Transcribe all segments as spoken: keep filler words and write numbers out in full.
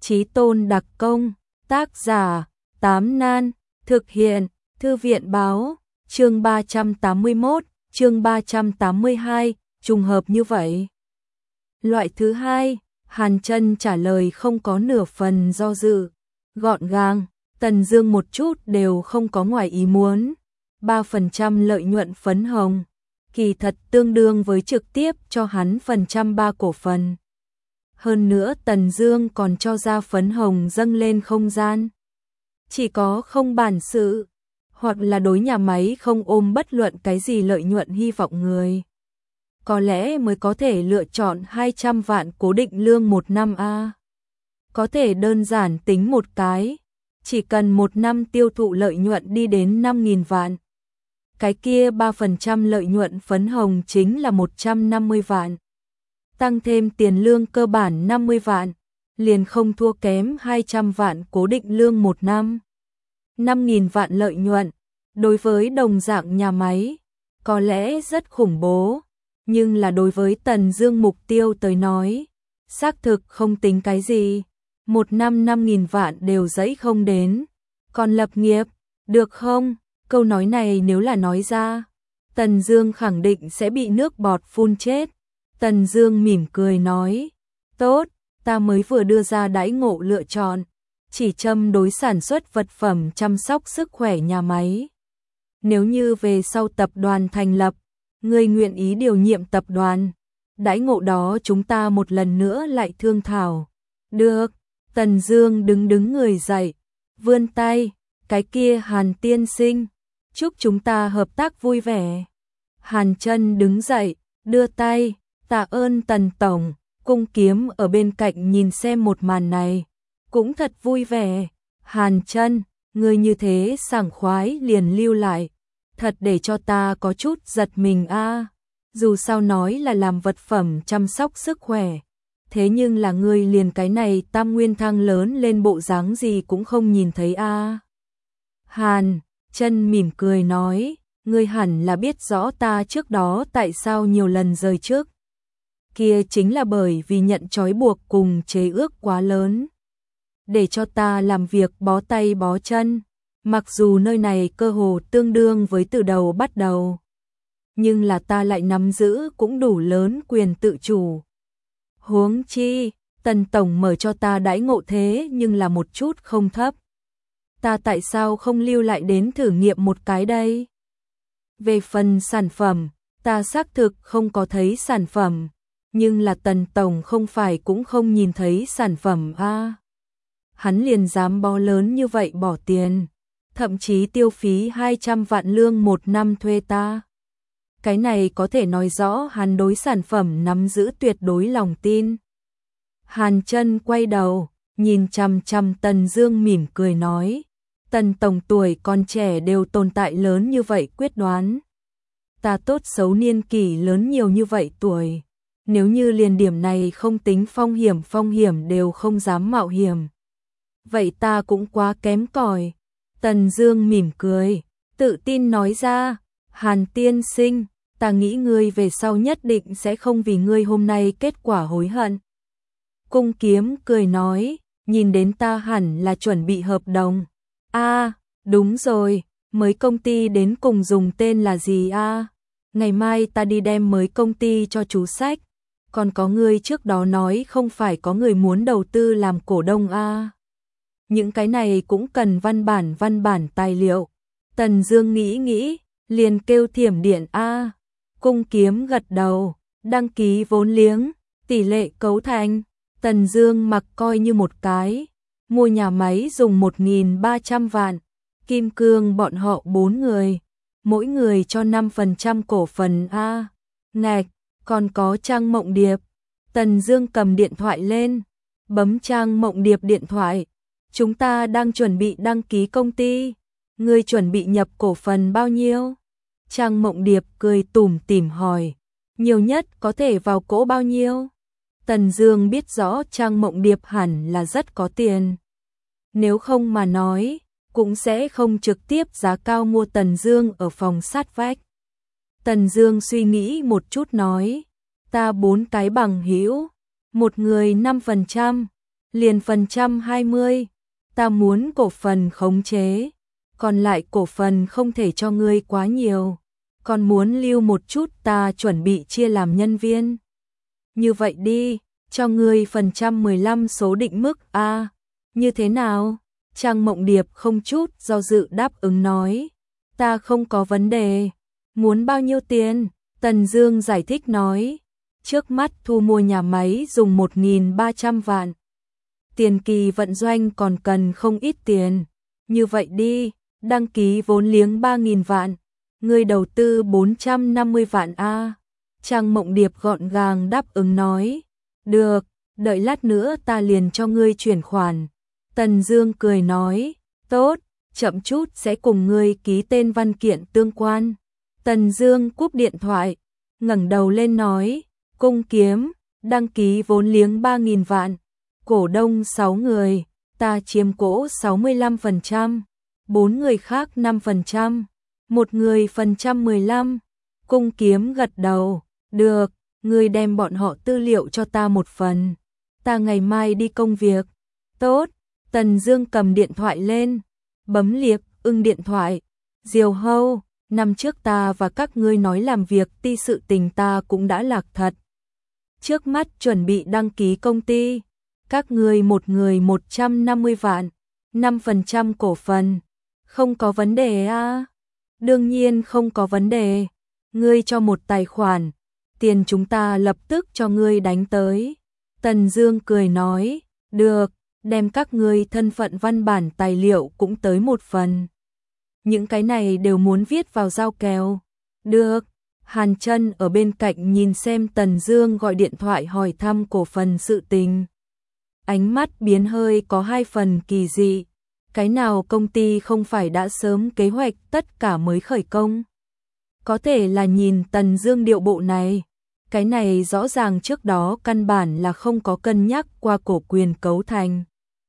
Chí Tôn đặc công, tác giả, Tám Nan, thực hiện, Thư viện báo, chương ba trăm tám mươi mốt, chương ba trăm tám mươi hai, trùng hợp như vậy. Loại thứ hai, Hàn Chân trả lời không có nửa phần do dự, gọn gàng, Tần Dương một chút đều không có ngoài ý muốn. ba phần trăm lợi nhuận phấn hồng, kỳ thật tương đương với trực tiếp cho hắn phần trăm ba cổ phần. Hơn nữa Tần Dương còn cho ra phấn hồng dâng lên không gian. Chỉ có không bản sự, hoặc là đối nhà máy không ôm bất luận cái gì lợi nhuận hy vọng người, có lẽ mới có thể lựa chọn hai trăm vạn cố định lương một năm a. Có thể đơn giản tính một cái, chỉ cần một năm tiêu thụ lợi nhuận đi đến năm nghìn vạn. Cái kia ba phần trăm lợi nhuận phấn hồng chính là một trăm năm mươi vạn. Tăng thêm tiền lương cơ bản năm mươi vạn, liền không thua kém hai trăm vạn cố định lương một năm. năm nghìn vạn lợi nhuận, đối với đồng dạng nhà máy, có lẽ rất khủng bố, nhưng là đối với Tần Dương mục tiêu tới nói, xác thực không tính cái gì. Một năm năm nghìn vạn đều dẫy không đến, còn lập nghiệp, được không? Câu nói này nếu là nói ra, Tần Dương khẳng định sẽ bị nước bọt phun chết. Tần Dương mỉm cười nói, tốt, ta mới vừa đưa ra đãi ngộ lựa chọn, chỉ châm đối sản xuất vật phẩm chăm sóc sức khỏe nhà máy. Nếu như về sau tập đoàn thành lập, ngươi nguyện ý điều nhiệm tập đoàn, đãi ngộ đó chúng ta một lần nữa lại thương thảo. Được. Tần Dương đứng đứng người dậy, vươn tay, cái kia Hàn tiên sinh, chúc chúng ta hợp tác vui vẻ. Hàn Chân đứng dậy, đưa tay, tạ ơn Tần tổng. Cung Kiếm ở bên cạnh nhìn xem một màn này, cũng thật vui vẻ. Hàn Chân, ngươi như thế sảng khoái liền lưu lại, thật để cho ta có chút giật mình a. À. Dù sao nói là làm vật phẩm chăm sóc sức khỏe, thế nhưng là ngươi liền cái này tam nguyên thang lớn lên bộ dáng gì cũng không nhìn thấy a. À. Hàn Chân mỉm cười nói, ngươi hẳn là biết rõ ta trước đó tại sao nhiều lần rời trước. Kia chính là bởi vì nhận trói buộc cùng chế ước quá lớn, để cho ta làm việc bó tay bó chân. Mặc dù nơi này cơ hồ tương đương với từ đầu bắt đầu, nhưng là ta lại nắm giữ cũng đủ lớn quyền tự chủ. Huống chi, Tần tổng mở cho ta đãi ngộ thế nhưng là một chút không thấp. Ta tại sao không lưu lại đến thử nghiệm một cái đây? Về phần sản phẩm, ta xác thực không có thấy sản phẩm, nhưng là Tần tổng không phải cũng không nhìn thấy sản phẩm a. À. Hắn liền dám bó lớn như vậy bỏ tiền, thậm chí tiêu phí hai trăm vạn lương một năm thuê ta. Cái này có thể nói rõ hắn đối sản phẩm nắm giữ tuyệt đối lòng tin. Hàn Chân quay đầu, nhìn chằm chằm Tần Dương mỉm cười nói, Tần tổng tuổi còn trẻ đều tồn tại lớn như vậy quyết đoán. Ta tốt xấu niên kỷ lớn nhiều như vậy tuổi, nếu như liền điểm này không tính phong hiểm phong hiểm đều không dám mạo hiểm, vậy ta cũng quá kém cỏi. Tần Dương mỉm cười, tự tin nói ra, Hàn tiên sinh, ta nghĩ ngươi về sau nhất định sẽ không vì ngươi hôm nay kết quả hối hận. Cung Kiếm cười nói, nhìn đến ta hẳn là chuẩn bị hợp đồng. A, à, đúng rồi, mới công ty đến cùng dùng tên là gì a? À? Ngày mai ta đi đem mới công ty cho chú sách. Còn có ngươi trước đó nói không phải có người muốn đầu tư làm cổ đông a? À? Những cái này cũng cần văn bản văn bản tài liệu. Tần Dương nghĩ nghĩ, liền kêu Thiểm Điện a. À. Cung Kiếm gật đầu, đăng ký vốn liếng, tỷ lệ cấu thành. Tần Dương mặc coi như một cái, mua nhà máy dùng một nghìn ba trăm vạn, Kim Cương bọn họ bốn người, mỗi người cho năm phần trăm cổ phần a. À. Ngạch, còn có Trang Mộng Điệp. Tần Dương cầm điện thoại lên, bấm Trang Mộng Điệp điện thoại. Chúng ta đang chuẩn bị đăng ký công ty, ngươi chuẩn bị nhập cổ phần bao nhiêu? Trang Mộng Điệp cười tủm tỉm hỏi, nhiều nhất có thể vào cổ bao nhiêu? Tần Dương biết rõ Trang Mộng Điệp hẳn là rất có tiền, nếu không mà nói, cũng sẽ không trực tiếp giá cao mua Tần Dương ở phòng sát vách. Tần Dương suy nghĩ một chút nói, ta bốn cái bằng hữu, một người năm phần trăm, liền phần trăm hai mươi, ta muốn cổ phần khống chế, còn lại cổ phần không thể cho ngươi quá nhiều, còn muốn lưu một chút ta chuẩn bị chia làm nhân viên. Như vậy đi, cho ngươi phần trăm mười lăm số định mức a, như thế nào? Trang Mộng Điệp không chút do dự đáp ứng nói, ta không có vấn đề. Muốn bao nhiêu tiền? Tần Dương giải thích nói, trước mắt thu mua nhà máy dùng một nghìn ba trăm vạn. Tiền kỳ vận doanh còn cần không ít tiền. Như vậy đi, đăng ký vốn liếng ba nghìn vạn, ngươi đầu tư bốn trăm năm mươi vạn a. Trang Mộng Điệp gọn gàng đáp ứng nói, được, đợi lát nữa ta liền cho ngươi chuyển khoản. Tần Dương cười nói, tốt, chậm chút sẽ cùng ngươi ký tên văn kiện tương quan. Tần Dương cúp điện thoại, ngẩng đầu lên nói, Cung Kiếm, đăng ký vốn liếng ba nghìn vạn, cổ đông sáu người, ta chiếm cổ sáu mươi lăm phần trăm, bốn người khác năm phần trăm, một người phần trăm mười lăm. Cung Kiếm gật đầu, được, ngươi đem bọn họ tư liệu cho ta một phần, ta ngày mai đi công việc. Tốt. Tần Dương cầm điện thoại lên, bấm liệp ưng điện thoại. Diều Hâu, năm trước ta và các ngươi nói làm việc ti sự tình ta cũng đã lạc thật. Trước mắt chuẩn bị đăng ký công ty, các ngươi một người một trăm năm mươi vạn, năm phần trăm cổ phần, không có vấn đề à? Đương nhiên không có vấn đề, ngươi cho một tài khoản, tiền chúng ta lập tức cho ngươi đánh tới. Tần Dương cười nói, được, đem các ngươi thân phận văn bản tài liệu cũng tới một phần. Những cái này đều muốn viết vào giao kèo. Được. Hàn Chân ở bên cạnh nhìn xem Tần Dương gọi điện thoại hỏi thăm cổ phần sự tình. Ánh mắt biến hơi có hai phần kỳ dị. Cái nào công ty không phải đã sớm kế hoạch tất cả mới khởi công? Có thể là nhìn Tần Dương điệu bộ này, cái này rõ ràng trước đó căn bản là không có cân nhắc qua cổ quyền cấu thành.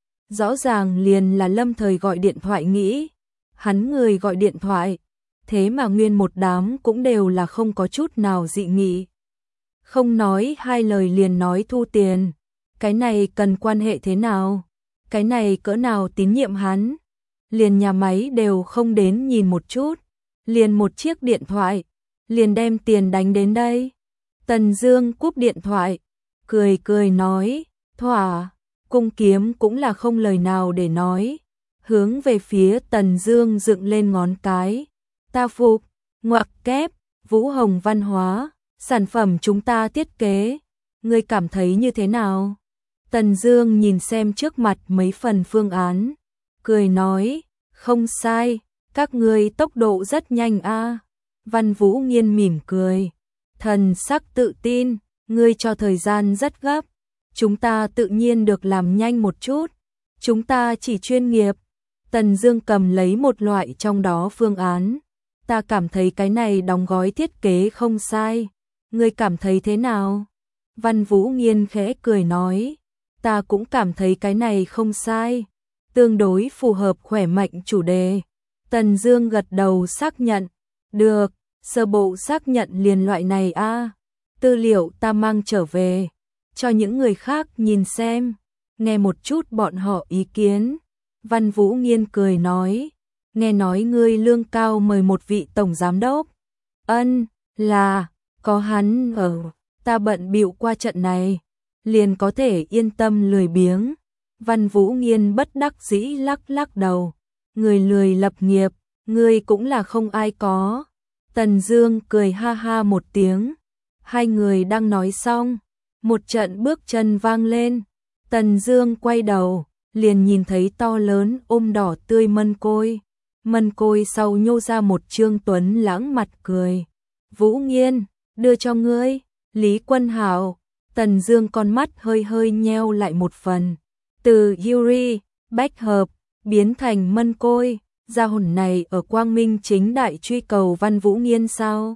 Rõ ràng liền là lâm thời gọi điện thoại nghĩ, hắn người gọi điện thoại, thế mà nguyên một đám cũng đều là không có chút nào dị nghị. Không nói hai lời liền nói thu tiền, cái này cần quan hệ thế nào? Cái này cỡ nào tín nhiệm hắn? Liền nhà máy đều không đến nhìn một chút, liền một chiếc điện thoại, liền đem tiền đánh đến đây. Tần Dương cúp điện thoại, cười cười nói, thỏa. Cung Kiếm cũng là không lời nào để nói, hướng về phía Tần Dương dựng lên ngón cái. Ta phục, ngoặc kép, Vũ Hồng Văn hóa, sản phẩm chúng ta thiết kế, ngươi cảm thấy như thế nào? Tần Dương nhìn xem trước mặt mấy phần phương án, cười nói, không sai, các ngươi tốc độ rất nhanh a. Văn Vũ Nghiên mỉm cười, thần sắc tự tin, ngươi cho thời gian rất gấp. Chúng ta tự nhiên được làm nhanh một chút, chúng ta chỉ chuyên nghiệp. Tần Dương cầm lấy một loại trong đó phương án, ta cảm thấy cái này đóng gói thiết kế không sai, ngươi cảm thấy thế nào? Văn Vũ Nghiên khẽ cười nói, ta cũng cảm thấy cái này không sai, tương đối phù hợp khỏe mạnh chủ đề. Tần Dương gật đầu xác nhận, được, sơ bộ xác nhận liền loại này a, tư liệu ta mang trở về cho những người khác nhìn xem, nghe một chút bọn họ ý kiến. Văn Vũ Nghiên cười nói, nghe nói ngươi lương cao mời một vị tổng giám đốc. Ân, là, có hắn ở, ta bận bịu qua trận này, liền có thể yên tâm lười biếng. Văn Vũ Nghiên bất đắc dĩ lắc lắc đầu, người lười lập nghiệp, ngươi cũng là không ai có. Tần Dương cười ha ha một tiếng, hai người đang nói xong, một trận bước chân vang lên, Tần Dương quay đầu, liền nhìn thấy to lớn ôm đỏ tươi mân côi, mân côi sau nhô ra một trương tuấn lãng mặt cười. Vũ Nghiên, đưa cho ngươi. Lý Quân Hạo. Tần Dương con mắt hơi hơi nheo lại một phần, từ Yuri, bách hợp, biến thành mân côi, gia hồn này ở quang minh chính đại truy cầu Văn Vũ Nghiên sao?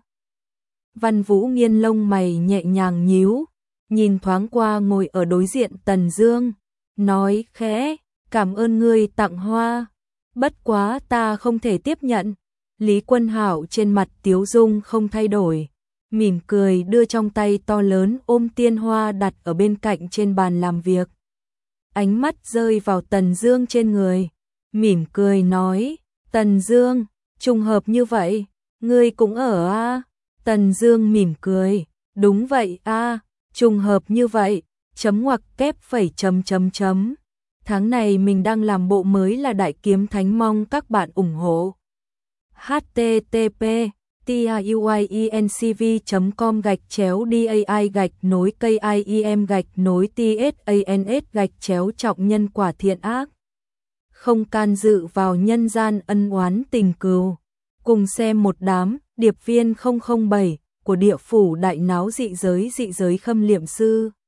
Văn Vũ Nghiên lông mày nhẹ nhàng nhíu, nhìn thoáng qua ngồi ở đối diện Tần Dương, nói khẽ, cảm ơn ngươi tặng hoa, bất quá ta không thể tiếp nhận. Lý Quân Hạo trên mặt tiếu dung không thay đổi, mỉm cười đưa trong tay to lớn ôm tiên hoa đặt ở bên cạnh trên bàn làm việc. ánh mắt rơi vào Tần Dương trên người, mỉm cười nói, Tần Dương, trùng hợp như vậy, ngươi cũng ở a? À? Tần Dương mỉm cười, đúng vậy a, à, trùng hợp như vậy, chấm ngoặc kép phẩy chấm chấm chấm. Tháng này mình đang làm bộ mới là Đại Kiếm Thánh, mong các bạn ủng hộ. h t t p tiuyencv chấm com gạch chéo dai gạch nối kiem gạch nối tsans gạch chéo trọng nhân quả thiện ác. Không can dự vào nhân gian ân oán tình cừu. Cùng xem một đám điệp viên không không bảy của địa phủ đại náo dị giới dị giới Khâm Liệm Sư.